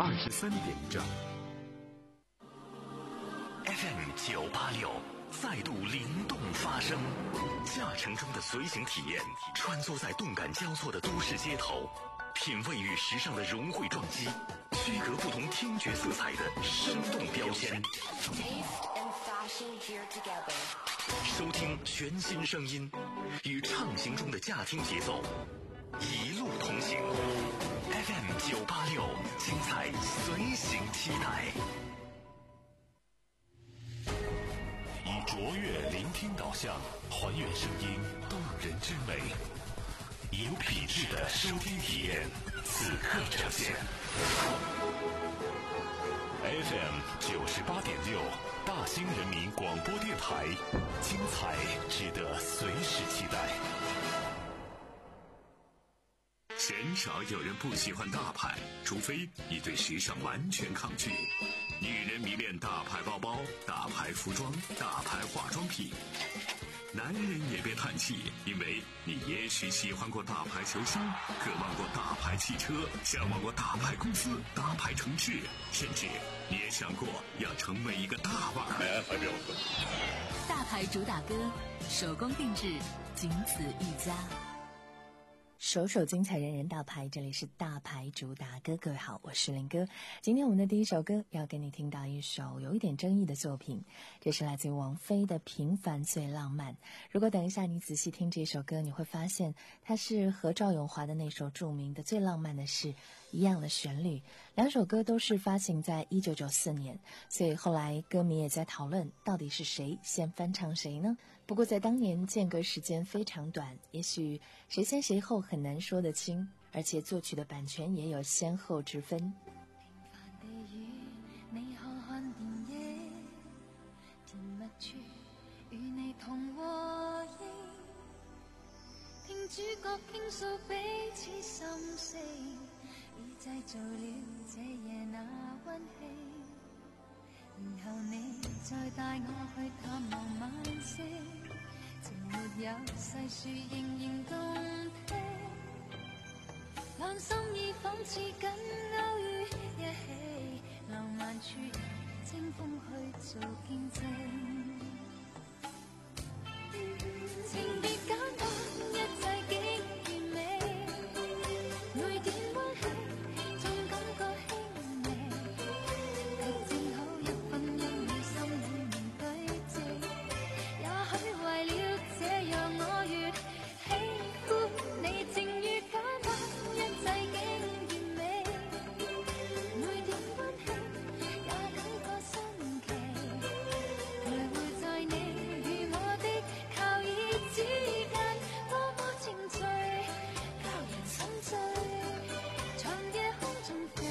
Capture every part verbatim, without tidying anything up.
二十三点整。 F M 九八六再度灵动发声，驾乘中的随行体验，穿梭在动感交错的都市街头，品味与时尚的融汇撞击，区隔不同听觉色彩的生动标签。收听全新声音，与畅行中的驾听节奏，一路同行。F M 九八六，精彩随行期待。以卓越聆听导向，还原声音动人之美，有品质的收听体验，此刻呈现。F M 九十八点六，大兴人民广播电台，精彩值得随时期待。鲜少有人不喜欢大牌，除非你对时尚完全抗拒。女人迷恋大牌包包、大牌服装、大牌化妆品。男人也别叹气，因为你也许喜欢过大牌球星，渴望过大牌汽车，向往过大牌公司、大牌城市，甚至你也想过要成为一个大腕。 大牌主打歌，手工定制，仅此一家。首首精彩，人人大牌，这里是大牌主打歌。各位好，我是林哥。今天我们的第一首歌要跟你听到一首有一点争议的作品，这是来自于王菲的《平凡最浪漫》。如果等一下你仔细听这首歌，你会发现它是和赵咏华的那首著名的《最浪漫的事》一样的旋律。两首歌都是发行在一九九四年，所以后来歌迷也在讨论到底是谁先翻唱谁呢？不过在当年间隔时间非常短，也许谁先谁后很难说得清，而且作曲的版权也有先后之分。 平凡地與你看看電影，甜蜜處與你同和應，聽主角傾訴彼此心聲，已製造了這夜那溫馨。然後你再帶我去探望晚星，情沒有細說仍然動聽，兩心意仿似緊勾於一起，浪漫處清風去做見證，情別簡單，一切竟完美，每點溫馨總感覺輕微，卻正好一分一秒心裏面對峙，也許為了這樣我越喜歡你，正如簡單，一切竟完美，每點溫馨也感覺新奇，徘徊在你與我的靠椅之間，多麼情趣，教人心醉，長夜空中飛。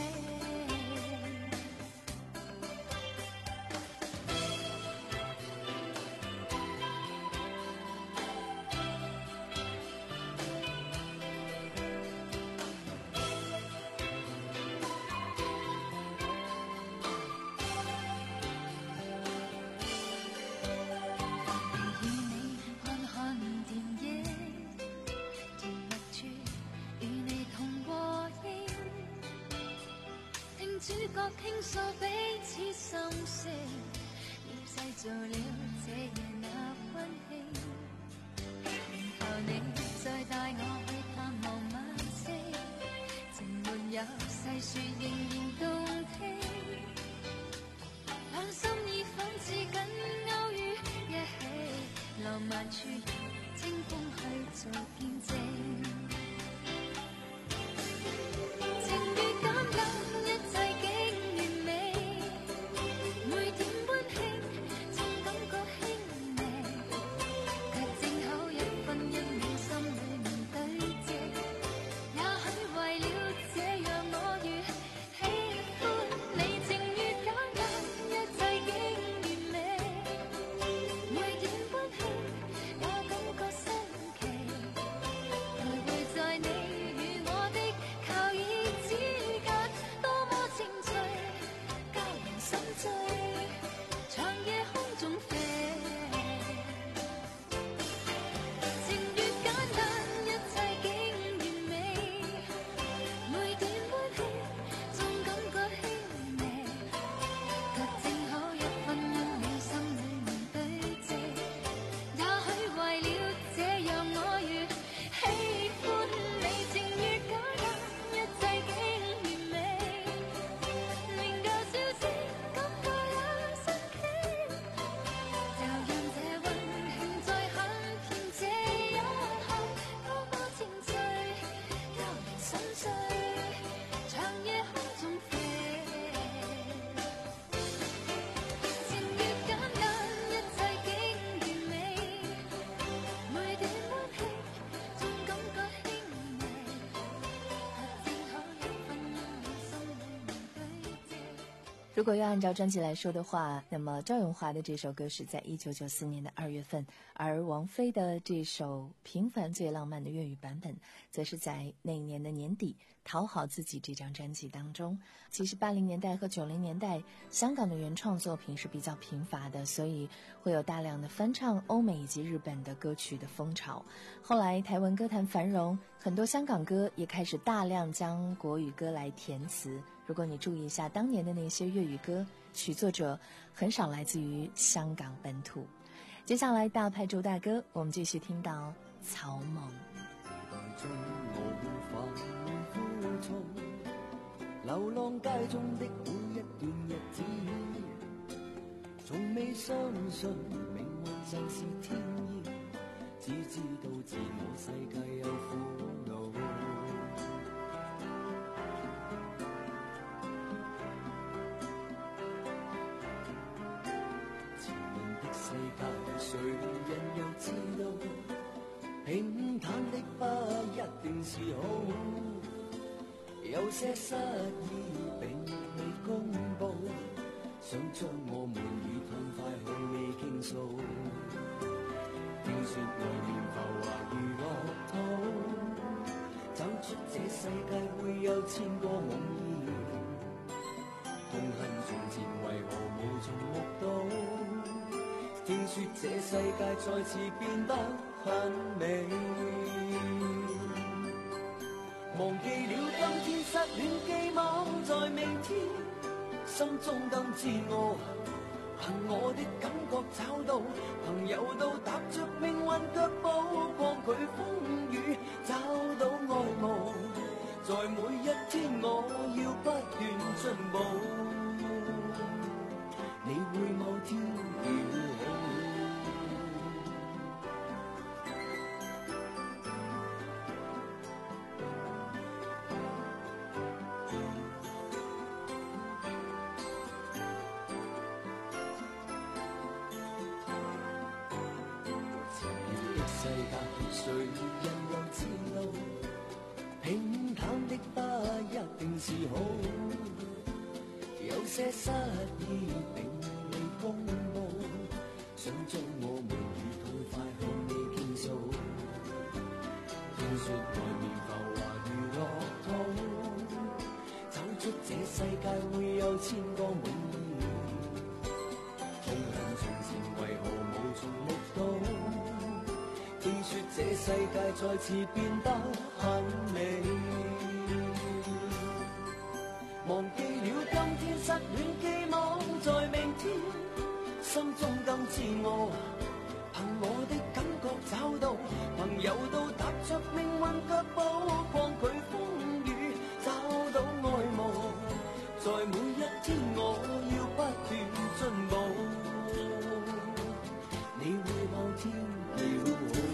與你看看電影，甜蜜處與你同和應，聽主角傾訴彼此心聲，已製造了這夜那溫馨。然後你再帶我去探望晚星，情沒有細說仍然動聽，兩心意仿似緊勾於一起，浪漫處清風去做見證，情如簡單，一切竟完美，每點溫馨總感覺輕微，卻正好一分一秒心裏面對峙，也許為了這樣我越喜歡你，情如簡單，一切竟完美，每點溫馨也感覺新奇， 如果要按照专辑来说的话，那么赵咏华的这首歌是在一九九四年的二月份，而王菲的这首《平凡最浪漫》的粤语版本则是在那一年的年底《讨好自己》这张专辑当中。其实八零年代和九零年代香港的原创作品是比较贫乏的，所以会有大量的翻唱欧美以及日本的歌曲的风潮。后来台湾歌坛繁荣，很多香港歌也开始大量将国语歌来填词。如果你注意一下当年的那些粤语歌，曲作者很少来自于香港本土。接下来大牌主打歌，我们继续听到草蜢。 流浪街中的每一段日子，從未相信命運就是天意，只知道自我世界有苦惱。前面的世界誰人又知道，平坦的不一定是好，有些失意並未公佈，想將我們與痛快向你傾訴。聽說外面浮華如樂土，走出這世界會有千個夢魘，痛恨從前為何無從目睹。聽說這世界再次變得很美，忘記了今天失戀寄望在明天，心中更自我，憑我的感覺找到朋友，都踏着命運腳步，抗拒風雨，找到愛慕，在每一天我要不斷進步，你會某天了好。世界誰人又知道，平坦的不一定是好，有些失意並未公佈，想將我們與痛快向你傾訴。聽說外面浮華如樂土，走出這世界會有千個夢魘，痛恨從前為何無從目睹。聽說這世界再次變得很美，忘記了今天失戀寄望在明天，心中更自我，憑我的感覺找到朋友，都踏着命運腳步，抗拒風雨，找到愛慕，在每一天我要不斷進步，你會某天了好。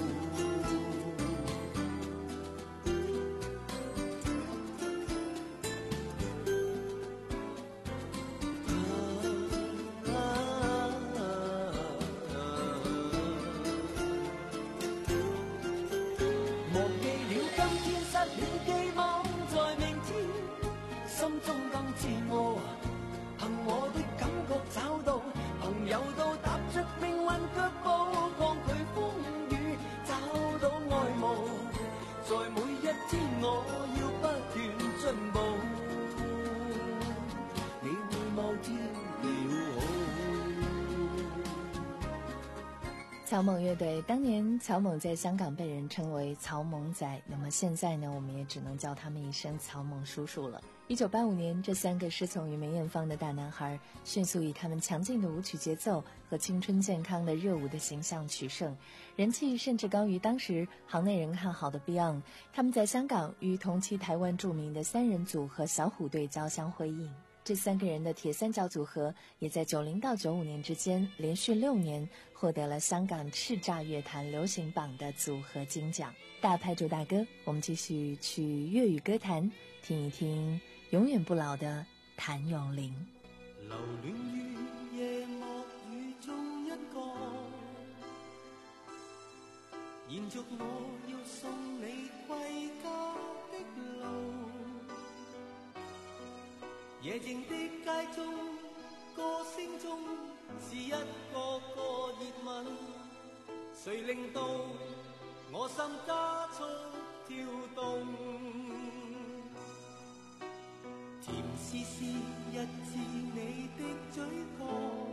草蜢乐队当年，草蜢在香港被人称为草蜢仔，那么现在呢，我们也只能叫他们一声草蜢叔叔了。一九八五年，这三个师从于梅艳芳的大男孩，迅速以他们强劲的舞曲节奏和青春健康的热舞的形象取胜，人气甚至高于当时行内人看好的 Beyond。他们在香港与同期台湾著名的三人组合小虎队交相辉映。这三个人的铁三角组合也在九零到九五年之间连续六年获得了香港叱咤乐坛流行榜的组合金奖。大牌主打歌，我们继续去粤语歌坛听一听永远不老的谭咏麟。 留戀於夜幕雨中一個，延續我要送你歸家的路。夜靜的街中歌聲中是一個個熱吻，誰令到我心加速跳動？甜絲絲一次你的嘴角，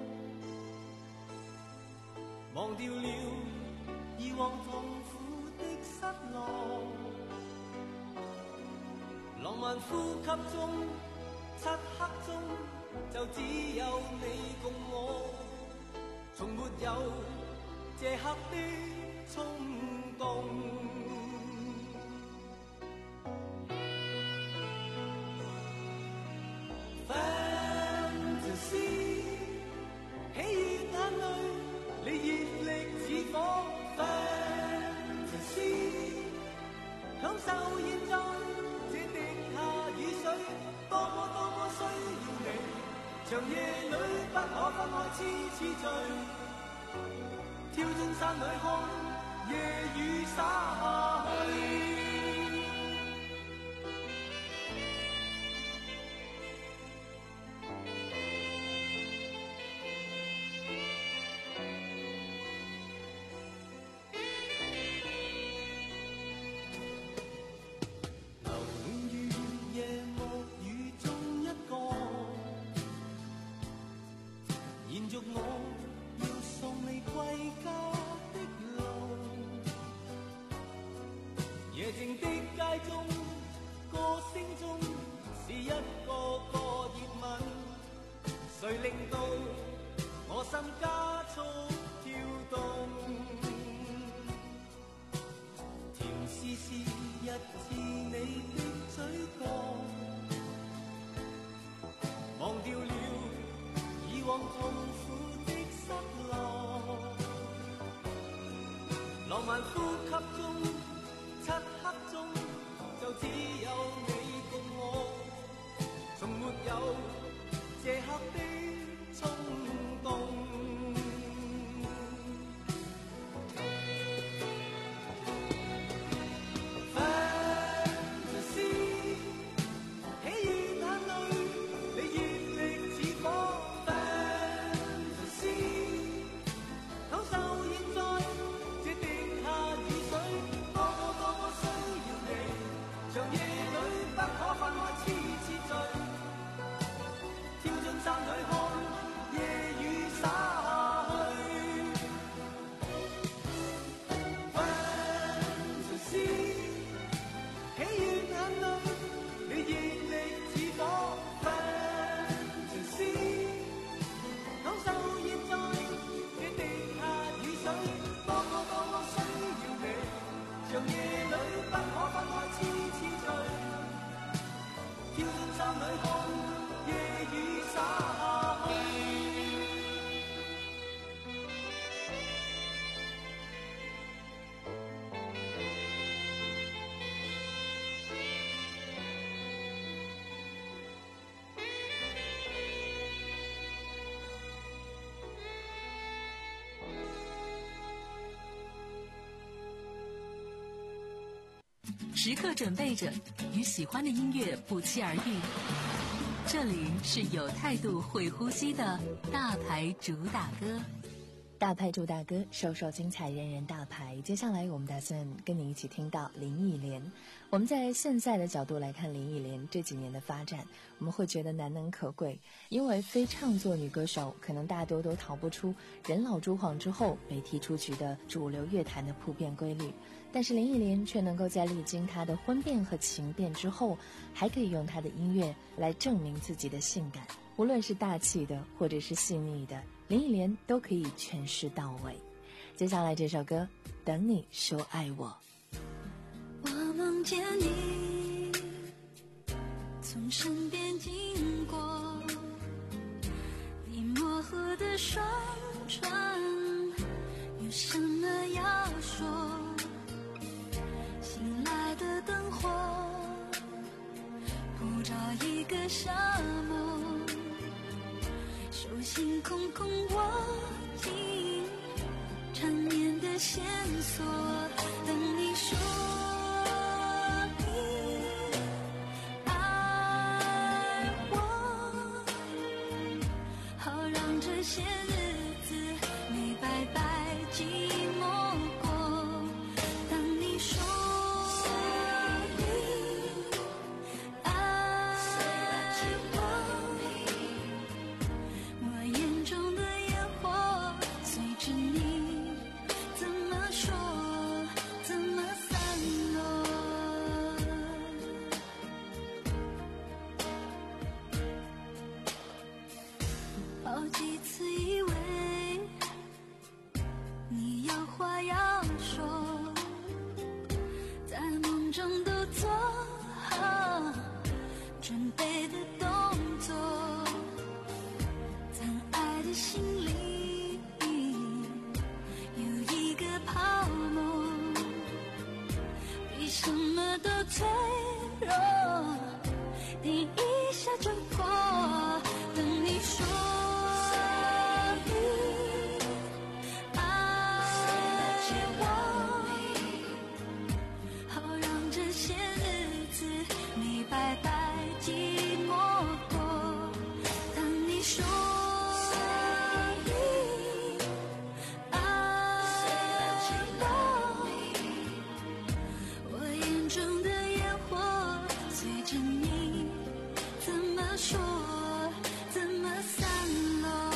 忘掉了以往痛苦的失落。浪漫呼吸中，漆黑中，就只有你共我，從沒有這刻的衝動。Fantasy， 喜與眼淚，你熱力似火。Fantasy， 享受現在這滴下雨水，多麼多麼需要你，長夜裏不可分開痴痴醉，跳進山裏看夜雨灑下去。我要送你歸家的路，夜靜的街中，歌聲中是一個個熱吻，誰令到我心加速跳動？甜絲絲一次你的嘴角，忘掉了以往痛苦的失落，浪漫呼吸中，漆黑中，就只有你共我，從沒有這刻的衝動。 时刻准备着与喜欢的音乐不期而遇。这里是有态度会呼吸的大牌主打歌。大牌主打歌，首首精彩，人人大牌。接下来我们打算跟你一起听到林忆莲。我们在现在的角度来看林忆莲这几年的发展，我们会觉得难能可贵，因为非唱作女歌手可能大多都逃不出人老珠黄之后被踢出局的主流乐坛的普遍规律，但是林忆莲却能够在历经她的婚变和情变之后，还可以用她的音乐来证明自己的性感，无论是大气的或者是细腻的，林忆莲都可以诠释到位。接下来这首歌，等你说爱我。 我梦见你从身边经过，你模糊的双唇有什么要说？醒来的灯火普照一个沙漠，手心空空握紧缠绵的线索，等你说你爱我，好心里有一个泡沫，比什么都脆弱，点一下就破。等你说你爱我，好让这些日子没白白寂寞过。当你说你爱我，我眼中的烟火随着你怎么说怎么散落。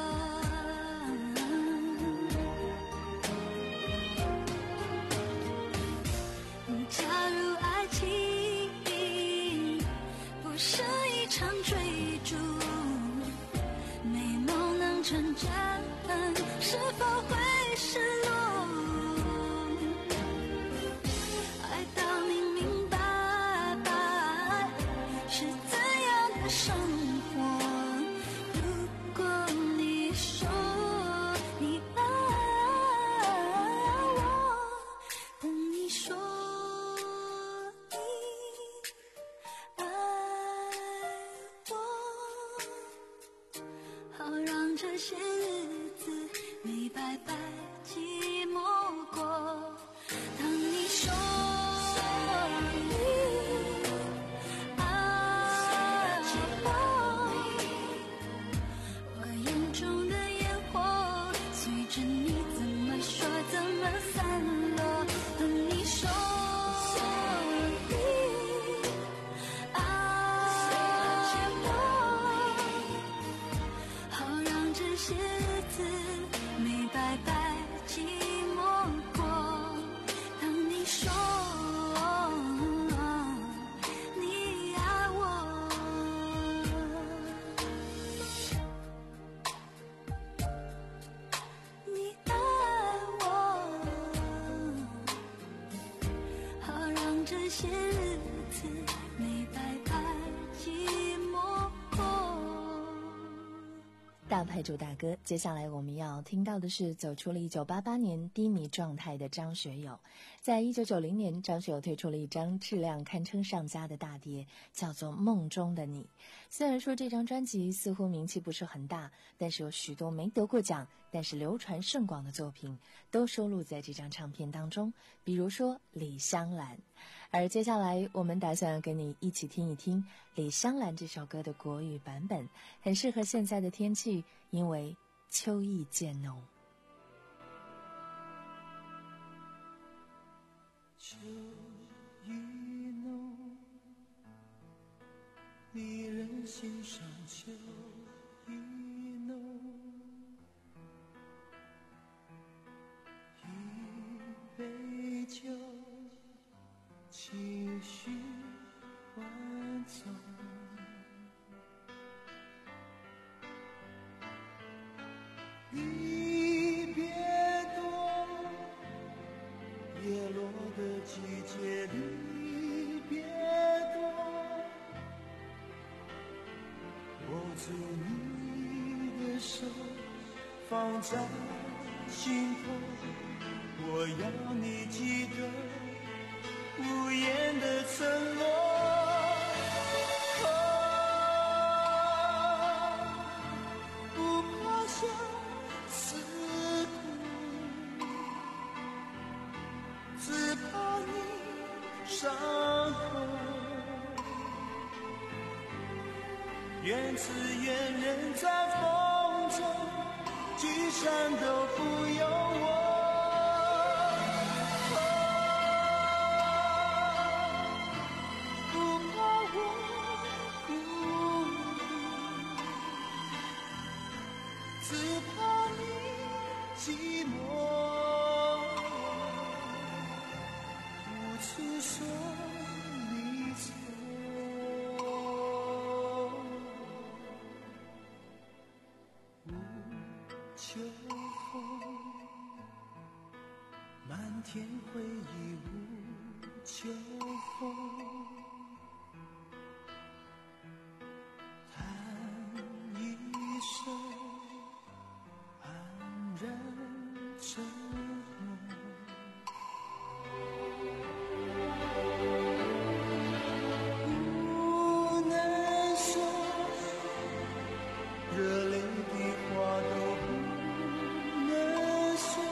假如爱情不是一场追逐，美梦能成真，是否会失落？爱到明明白白是怎样的生活。如果你说你爱我，等你说你爱我，好让这些日子没白白寂寞过。当你说你爱我，我眼中的烟火随着你怎么说怎么散落。等你说你爱我，好让这些日子没白白寂寞过。当你说你爱我，你爱我，好让这些日子没白白寂寞过。 大牌主打歌，接下来我们要听到的是走出了一九八八年低迷状态的张学友。在一九九零年，张学友推出了一张质量堪称上佳的大碟，叫做《梦中的你》。虽然说这张专辑似乎名气不是很大，但是有许多没得过奖但是流传甚广的作品都收录在这张唱片当中，比如说李香兰。而接下来我们打算跟你一起听一听李香兰这首歌的国语版本，很适合现在的天气，因为秋意渐浓。 秋意浓，离人心上秋意浓，一杯酒，情绪万种，离别多，叶落的季节离别多，握住你的手，放在心头，我要你记得无言的承诺。不怕相思苦，只怕你伤口。愿此愿人在风中，聚散都不由我。不怕我孤独，只怕你寂寞。无处说离愁，无秋风，漫天回忆无秋风，弹一首热泪的花都不能谢，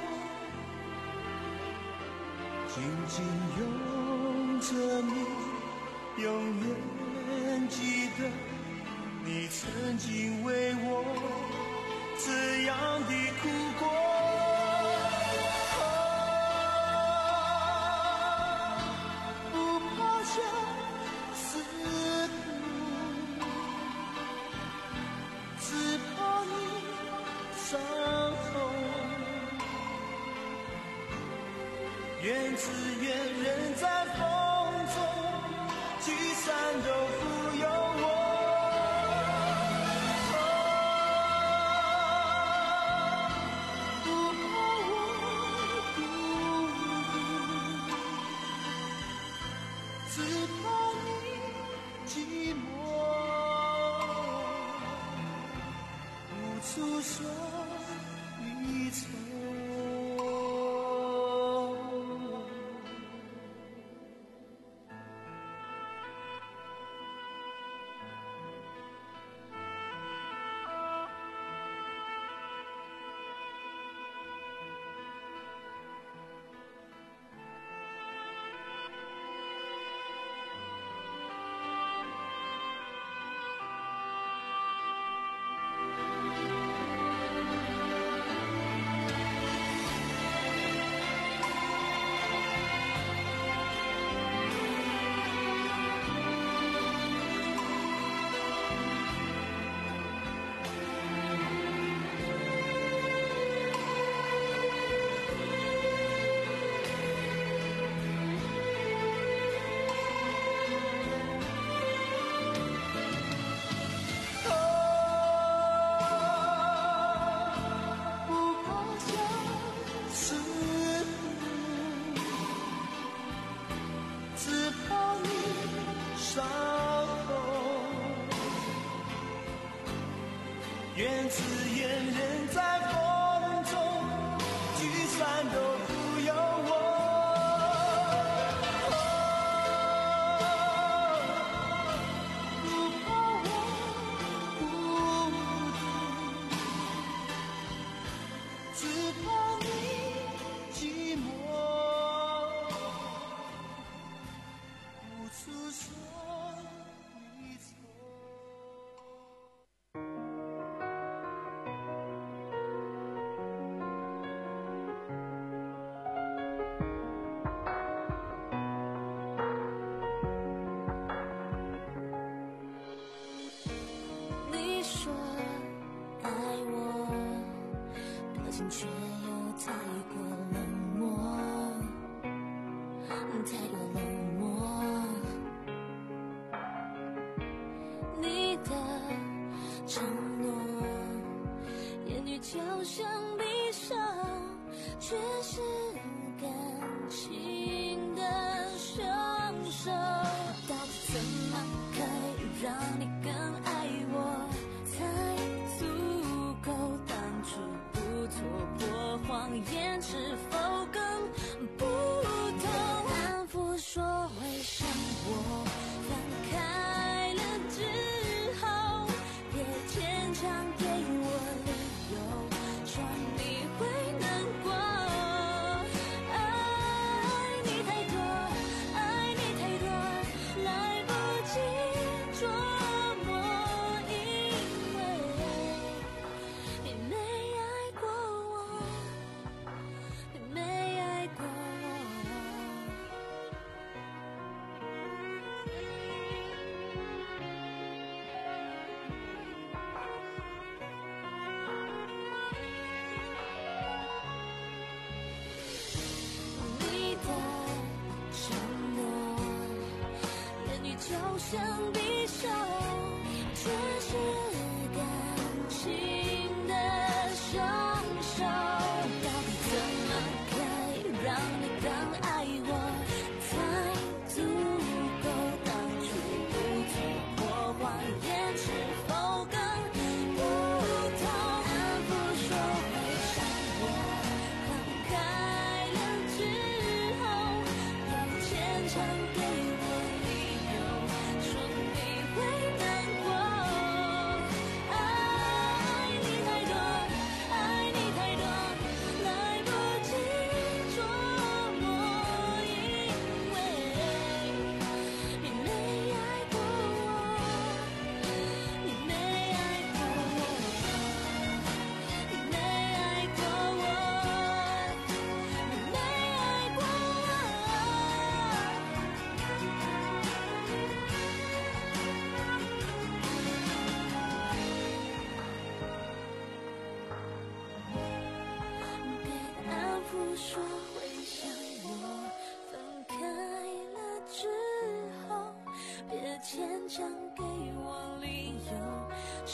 紧紧拥着你，永远记得你曾经为我这样的哭过。不怕相思苦，只怕你伤痛。缘字缘人在风中，聚散都不由我。诉说离愁。缘字缘人在风中，聚散都不由我。不怕我孤独，只怕你寂寞，无处说离愁。 却又太过冷漠，太过冷漠。你的承诺，言语就像匕首，却是感情的凶手。到底怎么可以让你更爱我，才足够当初戳破谎言是否更不同？反复说会伤我，放开了之后，别牵强给我理由，说你会难过。爱你太多，爱你太多，来不及琢磨，因为你没爱过我，你没爱过我。你的承诺，言语就像匕首，却是感情的凶手。到底怎么可以让你更爱我，才足够当初不戳破谎言是否更不同？反复说会伤我，放开了之后，别牵强给我理由，说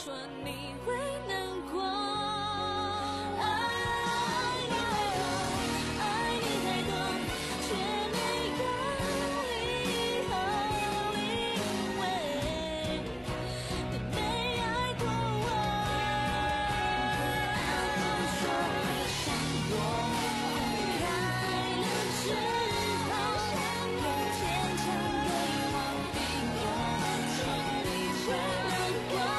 说你会难过。爱你太多，爱你太多，却没有以后，因为你没爱过我。说让我开了之后，别牵强给我一个彻底承认过。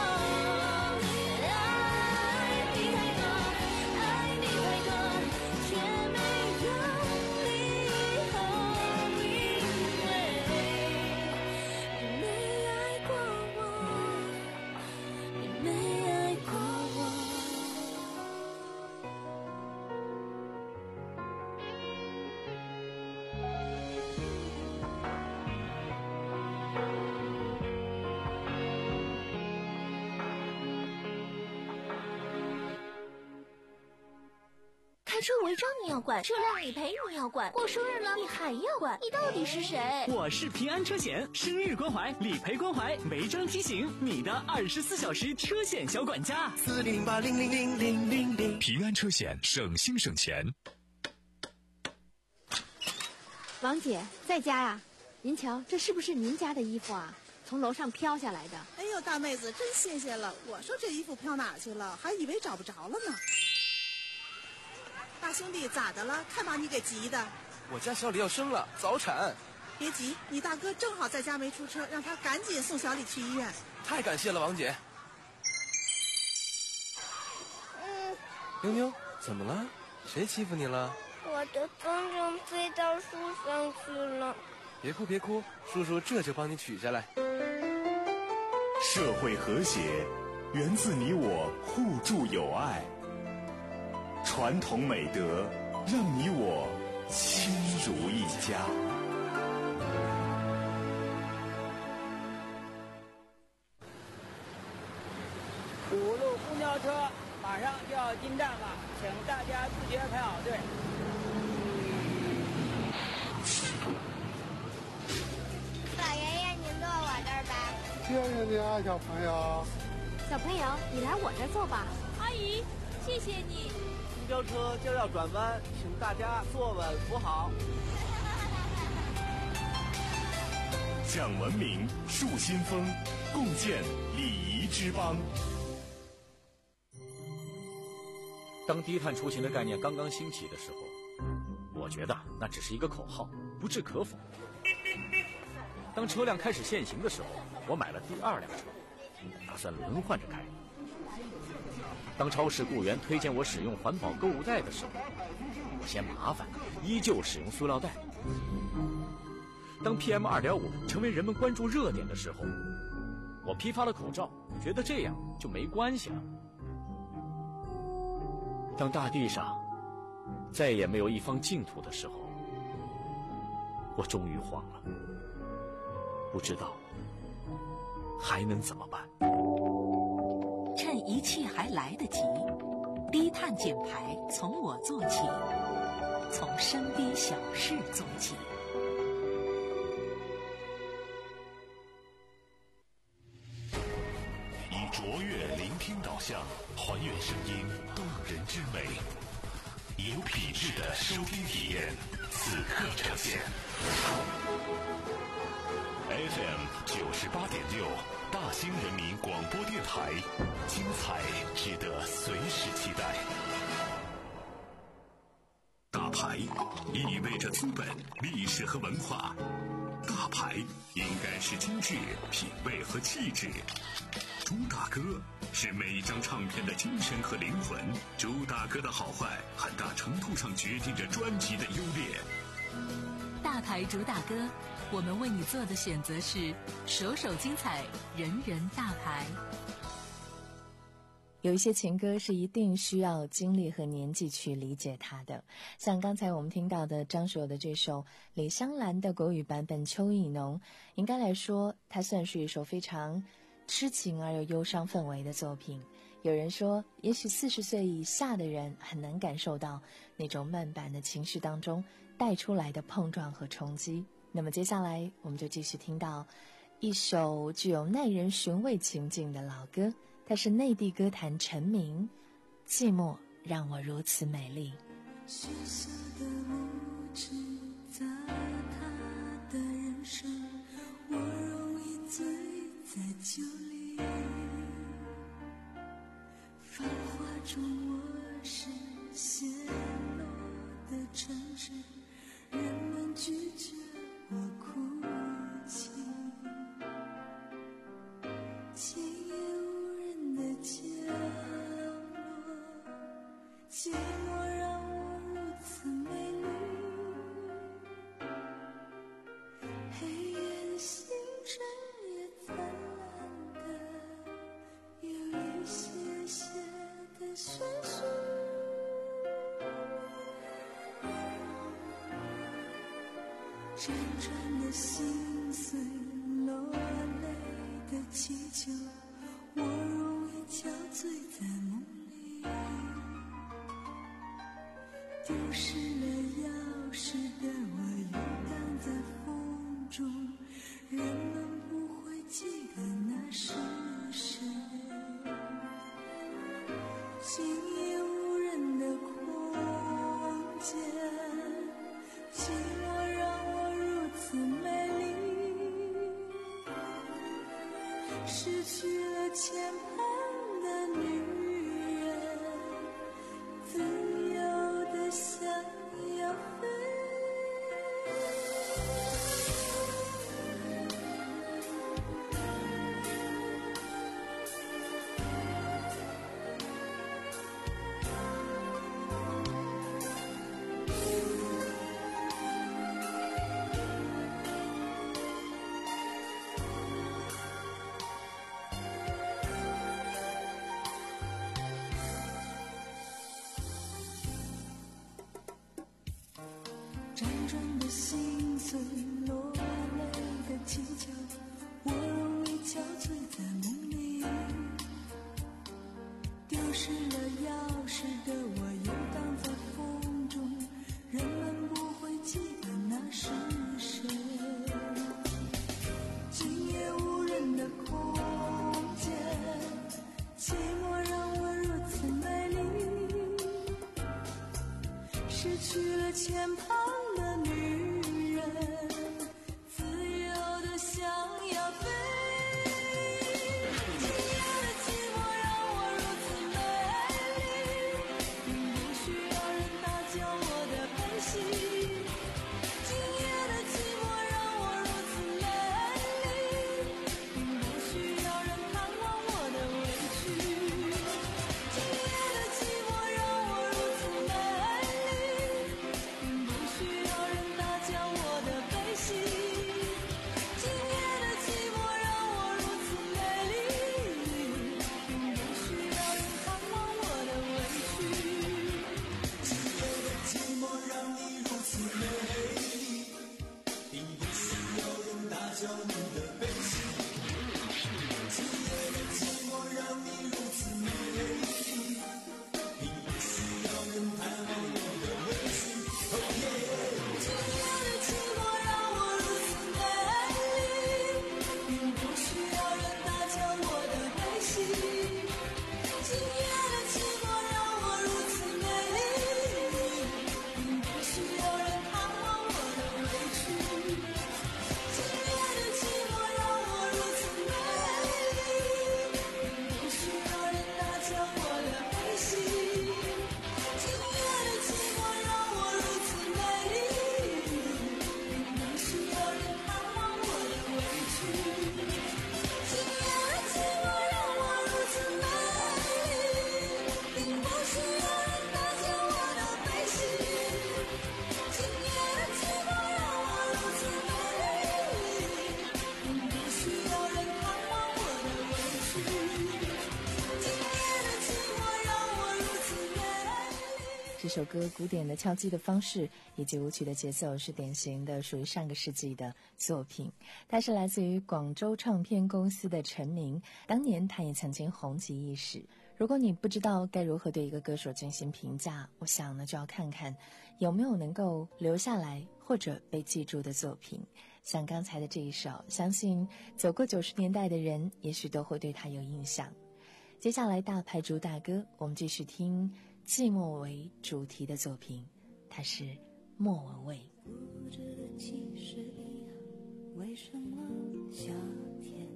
爱你太多，爱你太多，却没有以后，因为你没爱过我，你没爱过我。开车违章你要管，车辆理赔你要管，过生日了你还要管，你到底是谁？ 我是平安车险，生日关怀、理赔关怀、违章提醒，你的二十四小时车险小管家。 四零零八零零零零零零。 平安车险，省心省钱。 王姐在家呀？您瞧，这是不是您家的衣服啊？从楼上飘下来的。 哎呦，大妹子真新鲜了！我说这衣服飘哪去了，还以为找不着了呢。大兄弟咋的了？看把你给急的。 我家小李要生了，早产。 别急，你大哥正好在家没出车，让他赶紧送小李去医院。 太感谢了，王姐。 嗯， 妞妞，怎么了？谁欺负你了？ 我的风筝飞到树上去了。 别哭别哭，叔叔这就帮你取下来。 社会和谐源自你我互助友爱，传统美德让你我亲如一家。 五路公交车马上就要进站了，请大家自觉排好队。 老爷爷，您坐我这儿吧。 谢谢你啊，小朋友。 小朋友，你来我这儿坐吧。 阿姨，谢谢你。 公交车就要转弯，请大家坐稳扶好。 讲文明，树新风，共建礼仪之邦。 当低碳出行的概念刚刚兴起的时候，我觉得那只是一个口号，不置可否。当车辆开始限行的时候，我买了第二辆车，打算轮换着开。当超市雇员推荐我使用环保购物袋的时候，我嫌麻烦，依旧使用塑料袋。当 P M 二点五 成为人们关注热点的时候，我批发了口罩，觉得这样就没关系了。当大地上再也没有一方净土的时候，我终于慌了，不知道还能怎么办。 趁一切还来得及，低碳减排从我做起，从身边小事做起。 以卓越聆听导向，还原声音动人之美，有品质的收听体验，此刻呈现。F M 九十八点六，大兴人民广播电台，精彩值得随时期待。大牌意味着资本、历史和文化，大牌应该是精致、品味和气质。朱大哥是每一张唱片的精神和灵魂，朱大哥的好坏很大程度上决定着专辑的优劣。 大牌主打歌，我们为你做的选择是首首精彩，人人大牌。有一些情歌是一定需要经历和年纪去理解它的，像刚才我们听到的张学友的这首李香兰的国语版本《秋意浓》，应该来说它算是一首非常痴情而又忧伤氛围的作品。有人说，也许四十岁以下的人很难感受到那种慢板的情绪当中带出来的碰撞和冲击。那么接下来我们就继续听到一首具有耐人寻味情境的老歌， 他是内地歌坛陈明，寂寞让我如此美丽。 学校的无知砸他的人生，我容易醉在酒里，繁华中我是陷落的城市，人们拒绝我哭泣，今夜无人的角落，寂寞让我如此美丽，黑夜的星辰也灿烂的有一些些的唏嘘，辗转的心碎，落泪的祈求，我容易憔悴在梦里，丢失了钥匙的我游荡在风中，人们不会记得那是谁。今夜无人的空间，寂寞让我如此美丽，失去了牵绊的女人，自由的想要飞。辗转的心碎，落泪的祈求，我容易憔悴在梦里，丢失了钥匙的我游荡在风中，人们不会记得那是谁。今夜无人的空间，寂寞让我如此美丽，失去了牵绊的女人，自由的想要飞。今夜的寂寞让我如此美丽，并不需要人打搅我的悲喜。今夜的寂寞让我如此美丽，并不需要人看望我的委屈。今夜的寂寞让我如此美丽，并不需要人打搅我的悲喜。今夜的寂寞让我如此美丽，并不需要人看望我的委屈。今夜的寂寞让你如此美丽，并不需要人打搅你的悲喜。今夜的寂寞让你如此美丽，并不需要人看望我的委屈。Oh yeah。今夜的寂寞让我如此美丽，并不需要人打搅我的悲喜。今夜的寂寞让我如此美丽，并不需要人看望我的委屈。今夜的寂寞让我如此美丽，并不需要人打搅我的悲喜。今夜的寂寞让我如此美丽，并不需要人看望我的委屈。今夜的寂寞让我如此美丽，并不需要人打搅我的悲喜。今夜的寂寞让我如此美丽，并不需要人看望我的委屈。今夜的寂寞让我如此美丽。 这首歌古典的敲击的方式以及舞曲的节奏是典型的属于上个世纪的作品，它是来自于广州唱片公司的陈明，当年他也曾经红极一时。如果你不知道该如何对一个歌手进行评价，我想呢就要看看有没有能够留下来或者被记住的作品。像刚才的这一首，相信走过九十年代的人也许都会对他有印象。 接下来大牌主打歌，我们继续听寂寞为主题的作品，它是莫文蔚。 固执的其实一样，为什么夏天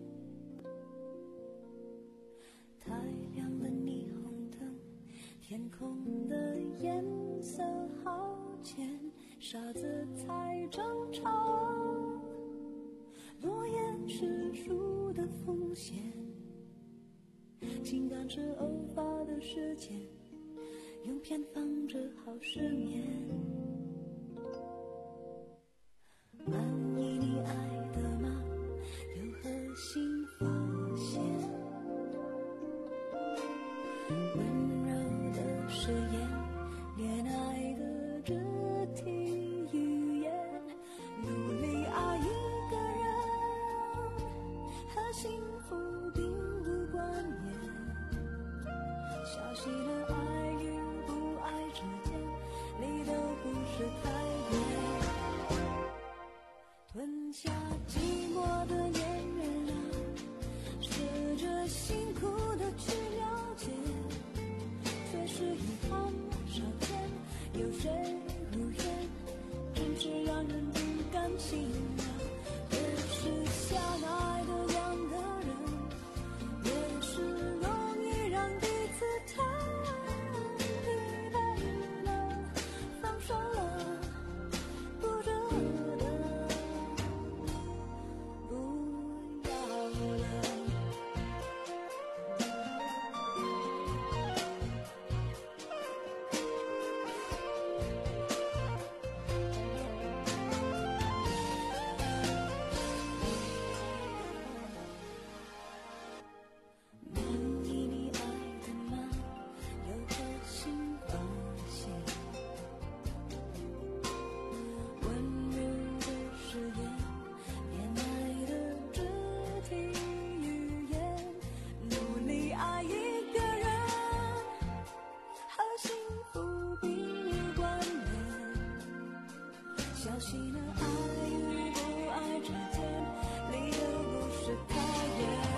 太亮了霓虹灯，天空的颜色好浅，傻子才争吵，落叶是树的风险，情感是偶发的事件，用偏方治好失眠，满意你爱的吗？有何新发现？温柔的誓言，恋爱的肢体语言，努力爱一个人，和幸福并无关联。小心的爱与不爱之间，离都不是太远。吞下寂寞的恋人啊，试着辛苦的去了解，却是遗憾少见。有谁如愿，真是让人不甘心啊。越是相爱的两个人，越是容易让彼此太疲惫了，放手了，不值得，不要了。满意你爱的吗？有何新发现？温柔的誓言，恋爱的肢体语言，努力爱一个人，和幸福并无关联。小心的爱与不爱之间，离得不是太远。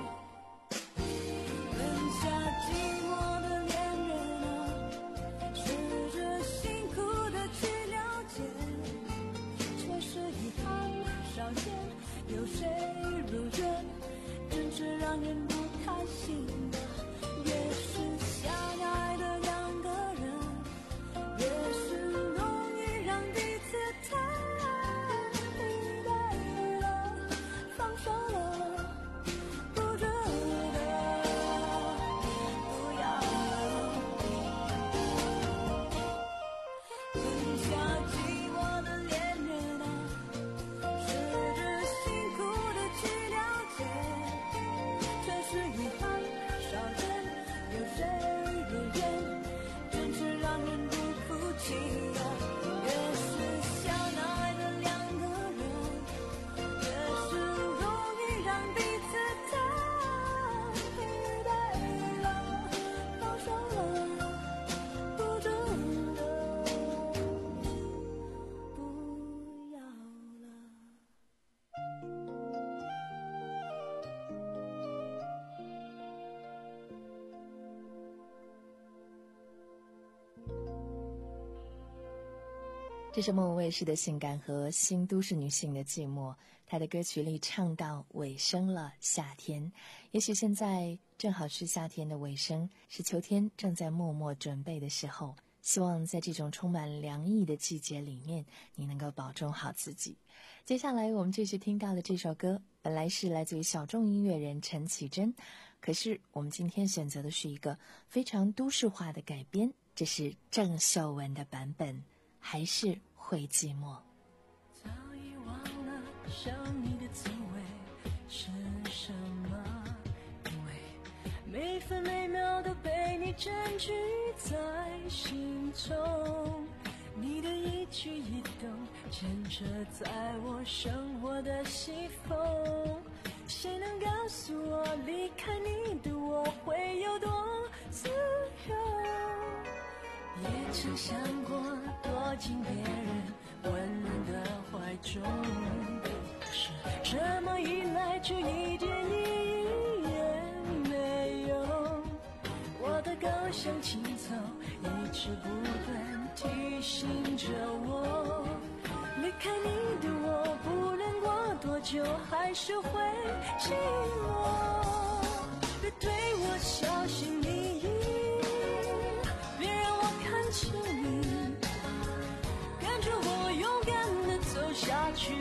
吞下寂寞的恋人啊，试着辛苦的去了解，却是遗憾少见。有谁如愿，真是让人不开心啊。越是相爱的两个人，越是容易让彼此太疲惫了，放手了，不值得，不要了。吞下寂寞的恋人啊，试着辛苦的去了解，却是遗憾少见。有谁如愿，真是让人不服气啊。越是相爱的两个人，越是容易让彼此太疲惫了，放手了，不值得，不要了。 这是莫文蔚式的性感和新都市女性的寂寞。她的歌曲里唱到尾声了，夏天，也许现在正好是夏天的尾声，是秋天正在默默准备的时候。希望在这种充满凉意的季节里面，你能够保重好自己。接下来我们继续听到的这首歌，本来是来自于小众音乐人陈绮贞，可是我们今天选择的是一个非常都市化的改编，这是郑秀文的版本，还是会寂寞。 早已忘了想你的滋味是什么，因为每分每秒都被你占据在心中，你的一举一动牵扯在我生活的西风，谁能告诉我离开你的我会有多自由？也曾想过躲进别人温暖的怀中，可是这么一来就一点意义也没有。 像青草，一直不断提醒着我，离开你的我，不论过多久，还是会寂寞。别对我小心翼翼，别让我看清你，跟着我勇敢地走下去。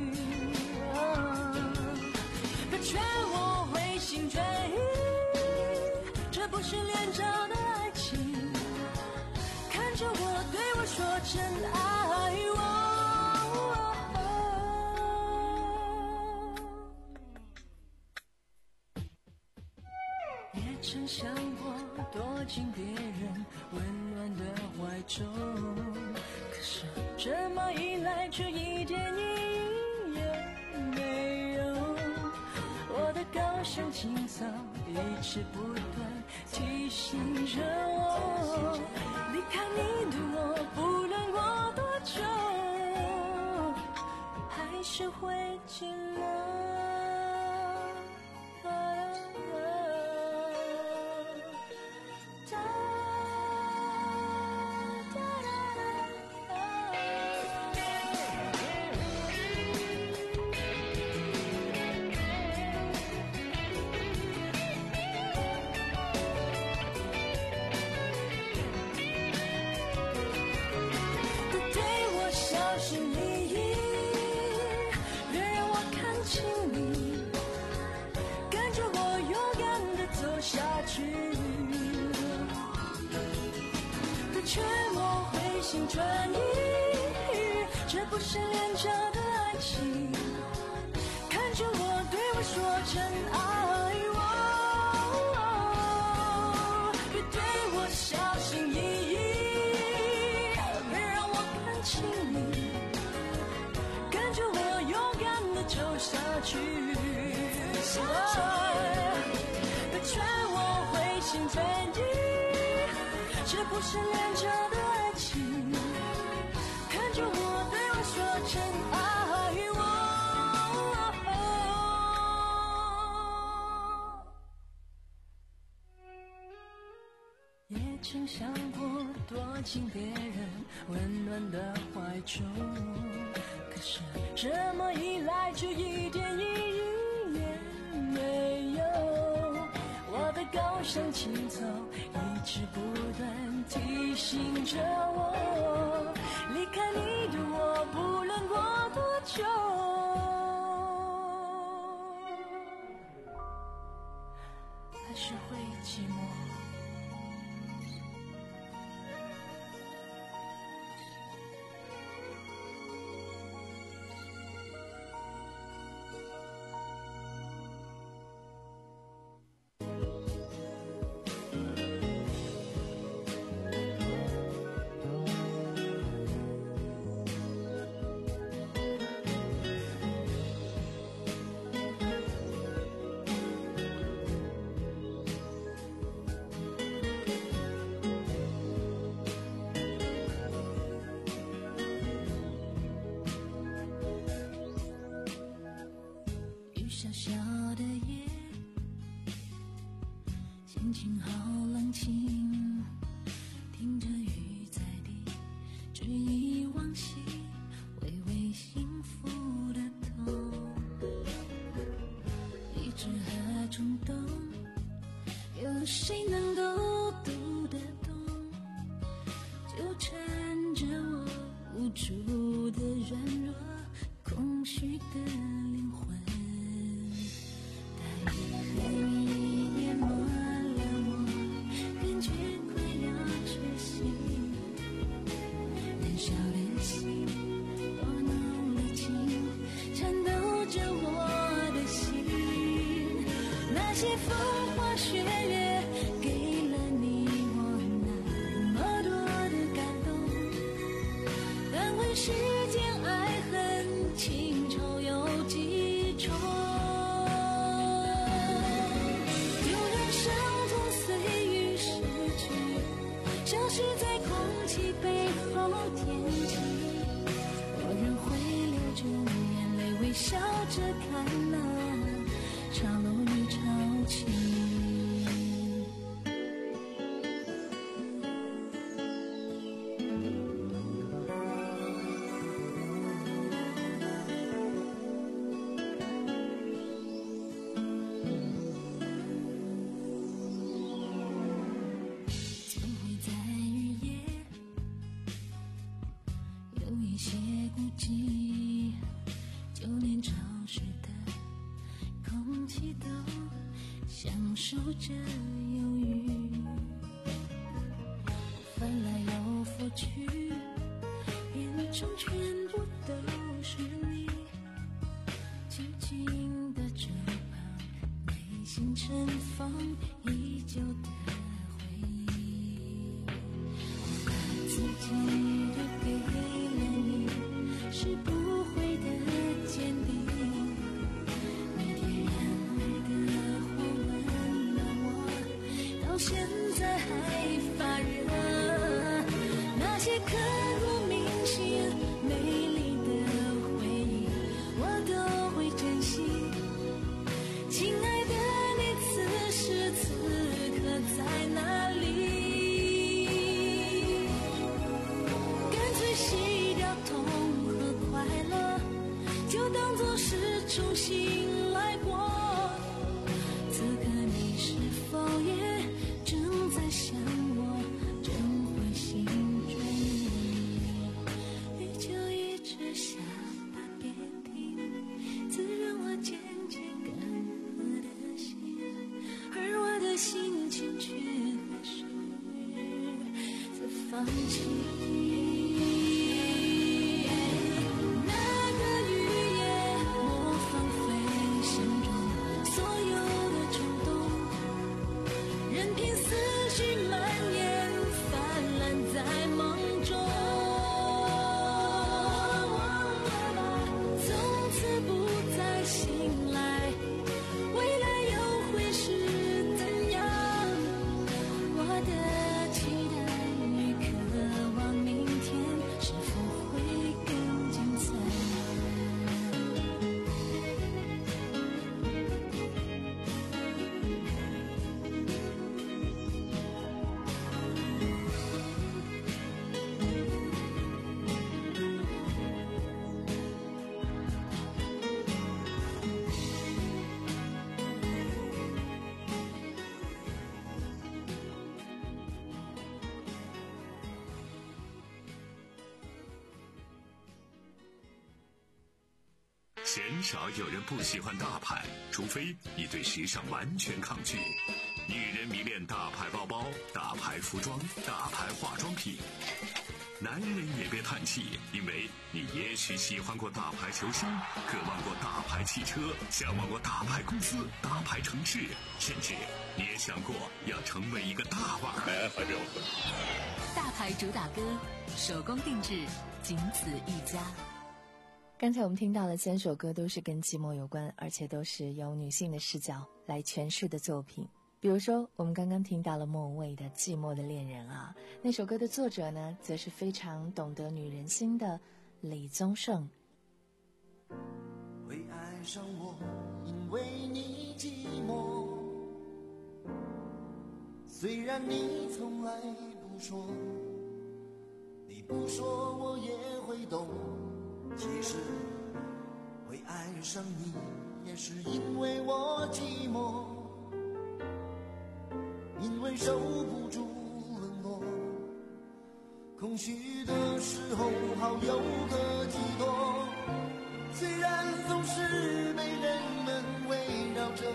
别劝我回心转意，这不是廉价的爱情，看着我，对我说真爱我。也曾想过躲进别人温暖的怀中，可是这么一来，却一点意义也没有。我的高尚青草一直不断提醒着我，离开你的我，不论过多久，还是会寂寞。劝我回心转意，这不是廉价的爱情，看着我，对我说真爱我。别对我小心翼翼，别让我看清你，跟着我勇敢地走下去。别劝我回心转意，这不是廉价的爱情，看着我，对我说真爱我。也曾想过躲进别人温暖的怀中，可是这么一来，就一点意义也没有。我的高尚青草一直不断提醒着我，离开你的我，不论过多久，还是会寂寞。小小的夜，心情好冷清，听着雨在滴，只忆往昔，微微幸福的痛，理智和冲动，有谁能够读得懂？纠缠着我无助的软弱，空虚的灵魂。黑夜淹没了我，感觉快要窒息。燃烧的心，我弄了情，颤抖着我的心。那些风花雪月，给了你我那么多的感动。但问世间爱恨情仇有几重？消失在空气，被风填起。我仍会流着眼泪，微笑着看那潮落与潮起。 受着忧郁，翻来又覆去，眼中全部都是你，静静的这旁，内心盛放已久的回忆，把自己都给了你，是不会的坚定，你点燃的火温暖我，到现在还发热，那些刻骨铭心美丽的回忆我都会珍惜，亲爱的你此时此刻在哪里，干脆洗掉痛和快乐，就当作是重新来过，此刻你是否也正在想我，正会心追忆，雨就一直下个别停，滋润我渐渐干涸的心，而我的心情却何时在放弃，那个雨夜模仿飞翔中所有的冲动，任凭思绪蔓延泛滥在梦中，从此不再醒来，未来又会是怎样，我的期待与渴望明天是否会更精彩。 鲜少有人不喜欢大牌，除非你对时尚完全抗拒。女人迷恋大牌包包、大牌服装、大牌化妆品。男人也别叹气，因为你也许喜欢过大牌球星，渴望过大牌汽车，向往过大牌公司、大牌城市，甚至你也想过要成为一个大腕儿。 大牌主打歌，手工定制，仅此一家。刚才我们听到了三首歌，都是跟寂寞有关，而且都是由女性的视角来诠释的作品。比如说我们刚刚听到了莫文蔚的《寂寞的恋人》啊，那首歌的作者呢，则是非常懂得女人心的李宗盛。 会爱上我，因为你寂寞，虽然你从来不说，你不说我也会懂，其实会爱上你，也是因为我寂寞，因为守不住冷落，空虚的时候好有个寄托，虽然总是被人们围绕着，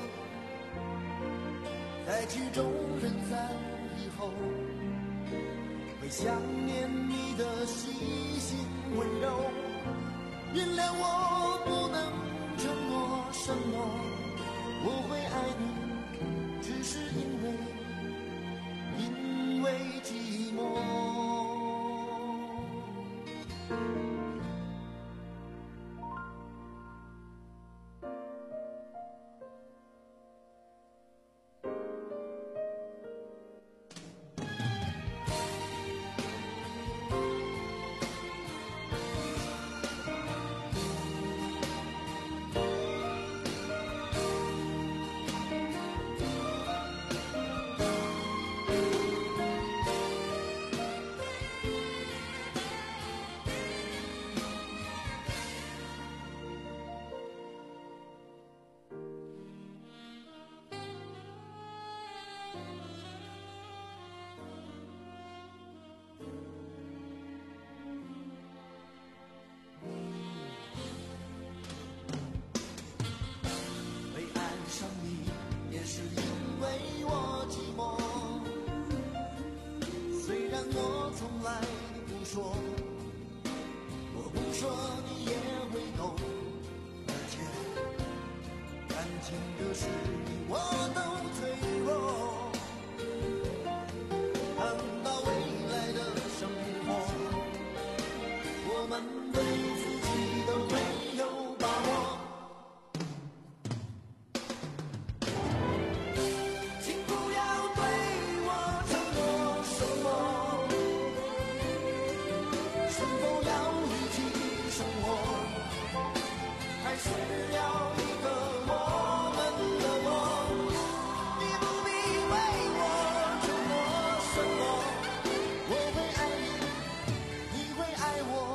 在曲终人散以后，会想念你的细心温柔，原谅我不能承诺承诺我会爱你，只是因为因为寂寞。 从来不说，我不说你也会懂，而且感情的事我都脆弱，看到未来的生活，我们对自己都没有把握。请不要对我承诺什么，是否要一起生活，还是要一个我们的我？你不必为我承诺什么，我会爱你，你会爱我，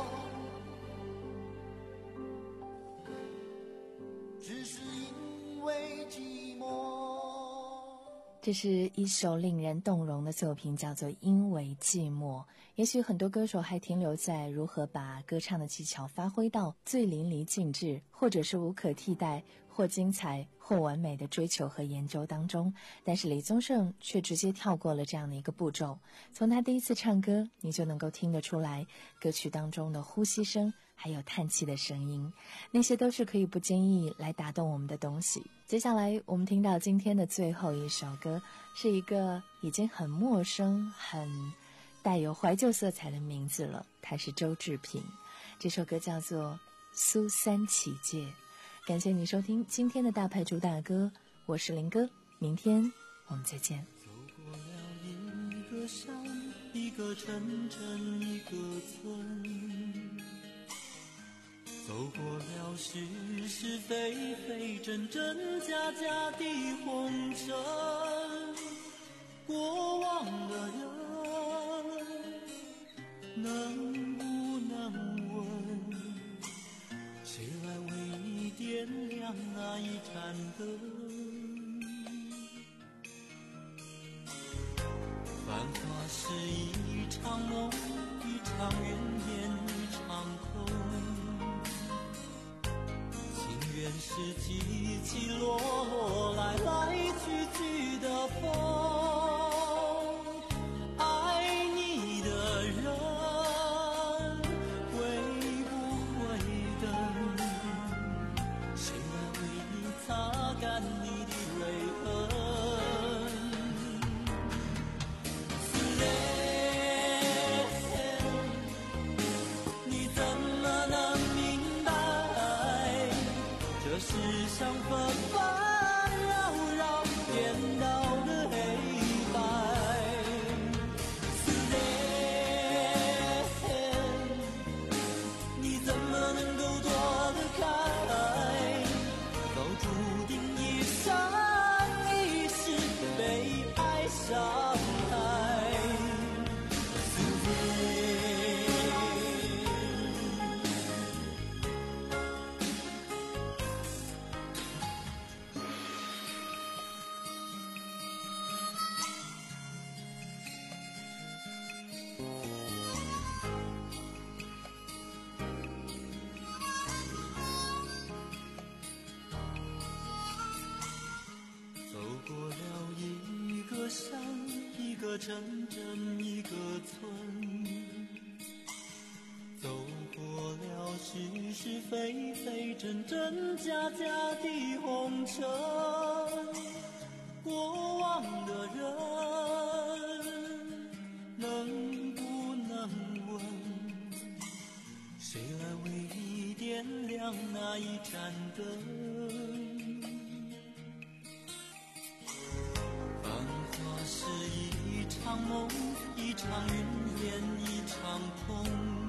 只是因为寂寞。 这是一首令人动容的作品，叫做《因为寂寞》。也许很多歌手还停留在如何把歌唱的技巧发挥到最淋漓尽致，或者是无可替代，或精彩，或完美的追求和研究当中。但是李宗盛却直接跳过了这样的一个步骤。从他第一次唱歌，你就能够听得出来，歌曲当中的呼吸声还有叹气的声音，那些都是可以不经意来打动我们的东西。接下来我们听到今天的最后一首歌，是一个已经很陌生很带有怀旧色彩的名字了，它是周志平。这首歌叫做《苏三起解》。感谢你收听今天的大牌主打歌，我是林哥，明天我们再见。 走过了一个山，一个城镇，一个村，走过了是是非非真真假假的红尘，过往的人能不能问，谁来为你点亮那一盏灯？繁华是一场梦，一场云烟，一场空，情缘是起起落落，来来去去的风。爱你的人会不会等？谁来为你擦干你的泪痕？思念，你怎么能明白？这世上纷纷扰扰，颠倒的黑白。思念，你怎么能够躲得开？早注定一生一世被爱伤害。思念。走过了一个山，一个城镇，一个村，走过了是是非非真真假假的红尘，过往的人能不能问，谁来为你点亮那一盏灯？是一场梦，一场云烟，一场空，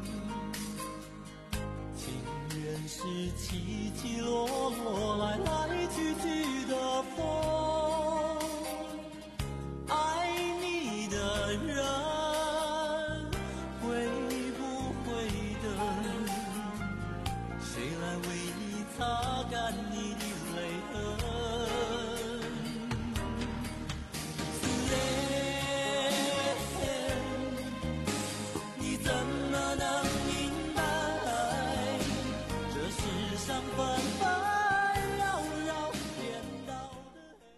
情缘是起起落落，来来去去的风。爱你的人会不会等？谁来为你擦干你的泪痕？纷纷扰扰，颠倒的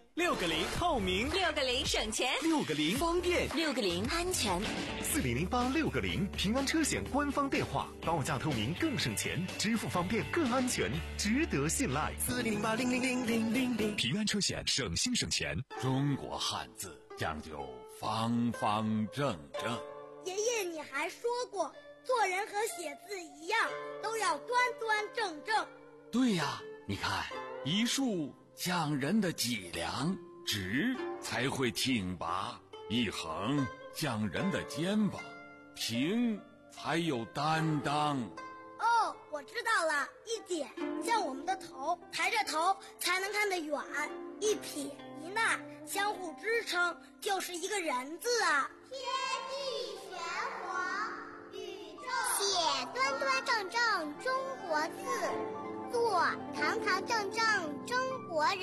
明， 六个零省钱， 六个零方便， 六个零安全。 四零零八六个零，平安车险官方电话，报价透明更省钱，支付方便更安全，值得信赖。 四零零八零零零零零零， 平安车险省心省钱。 中国汉字讲究方方正正。 爷爷，你还说过，做人和写字一样，都要端端正正。 对呀，你看，一竖讲人的脊梁，直才会挺拔；一横讲人的肩膀，平才有担当。 哦，我知道了，一点像我们的头，抬着头才能看得远；一撇一捺相互支撑，就是一个人字啊。 天地玄黄，宇宙写端端正正中国字，做堂堂正正中国人。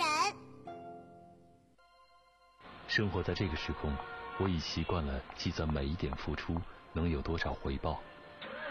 生活在这个时空，我已习惯了计算每一点付出能有多少回报。